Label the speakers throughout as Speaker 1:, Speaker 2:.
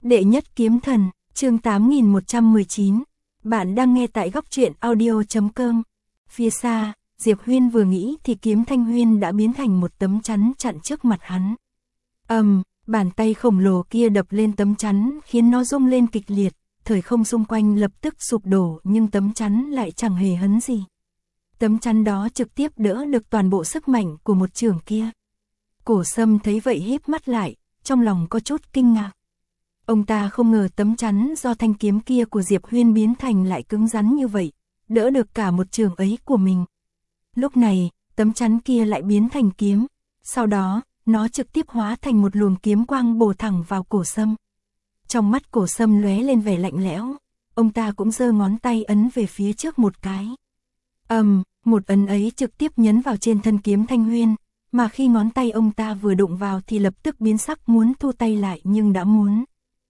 Speaker 1: Đệ nhất kiếm thần, chương 8119. Bạn đang nghe tại góc truyện audio.com. Phía xa, Diệp Huyên vừa nghĩ thì kiếm Thanh Huyên đã biến thành một tấm chắn chặn trước mặt hắn. Bàn tay khổng lồ kia đập lên tấm chắn khiến nó rung lên kịch liệt, thời không xung quanh lập tức sụp đổ nhưng tấm chắn lại chẳng hề hấn gì. Tấm chắn đó trực tiếp đỡ được toàn bộ sức mạnh của một chưởng kia. Cổ Sâm thấy vậy híp mắt lại, trong lòng có chút kinh ngạc. Ông ta không ngờ tấm chắn do thanh kiếm kia của Diệp Huyên biến thành lại cứng rắn như vậy, đỡ được cả một chưởng ấy của mình. Lúc này, tấm chắn kia lại biến thành kiếm, sau đó, nó trực tiếp hóa thành một luồng kiếm quang bổ thẳng vào Cổ Sâm. Trong mắt Cổ Sâm lóe lên vẻ lạnh lẽo, ông ta cũng giơ ngón tay ấn về phía trước một cái. Một ấn ấy trực tiếp nhấn vào trên thân kiếm Thanh Huyên, mà khi ngón tay ông ta vừa đụng vào thì lập tức biến sắc muốn thu tay lại nhưng đã muốn.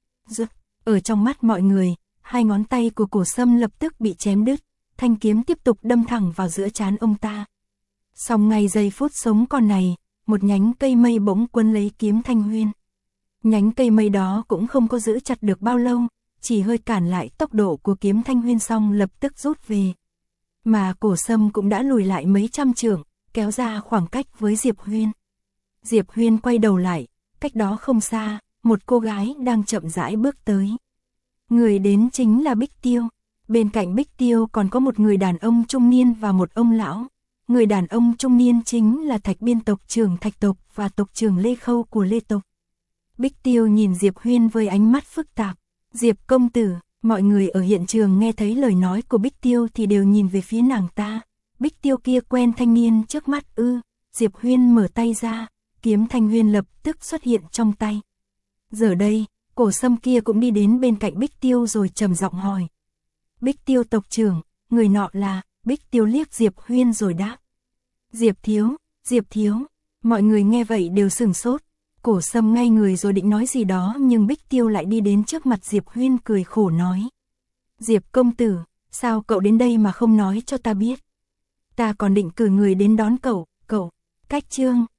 Speaker 1: Ở trong mắt mọi người, hai ngón tay của Cổ Sâm lập tức bị chém đứt, thanh kiếm tiếp tục đâm thẳng vào giữa trán ông ta. Song ngay giây phút sống còn này, một nhánh cây mây bỗng quấn lấy kiếm Thanh Huyên. Nhánh cây mây đó cũng không có giữ chặt được bao lâu, chỉ hơi cản lại tốc độ của kiếm Thanh Huyên xong lập tức rút về. Mà Cổ Sâm cũng đã lùi lại mấy trăm trượng, kéo ra khoảng cách với Diệp Huyên. Diệp Huyên quay đầu lại, cách đó không xa, một cô gái đang chậm rãi bước tới. Người đến chính là Bích Tiêu. Bên cạnh Bích Tiêu còn có một người đàn ông trung niên và một ông lão. Người đàn ông trung niên chính là Thạch Biên tộc trưởng Thạch tộc và tộc trưởng Lê Khâu của Lê tộc. Bích Tiêu nhìn Diệp Huyên với ánh mắt phức tạp. Diệp công tử, mọi người ở hiện trường nghe thấy lời nói của Bích Tiêu thì đều nhìn về phía nàng ta. Bích Tiêu kia quen thanh niên trước mắt ư? Diệp Huyên mở tay ra, kiếm Thanh Huyên lập tức xuất hiện trong tay. Giờ đây, Cổ Sâm kia cũng đi đến bên cạnh Bích Tiêu rồi trầm giọng hỏi. Bích Tiêu tộc trưởng, người nọ là? Bích Tiêu liếc Diệp Huyên rồi đáp. Diệp thiếu, mọi người nghe vậy đều sửng sốt. Cổ Sâm ngay người rồi định nói gì đó nhưng Bích Tiêu lại đi đến trước mặt Diệp Huyên cười khổ nói. Diệp công tử, sao cậu đến đây mà không nói cho ta biết? Ta còn định cử người đến đón cậu. Cách chương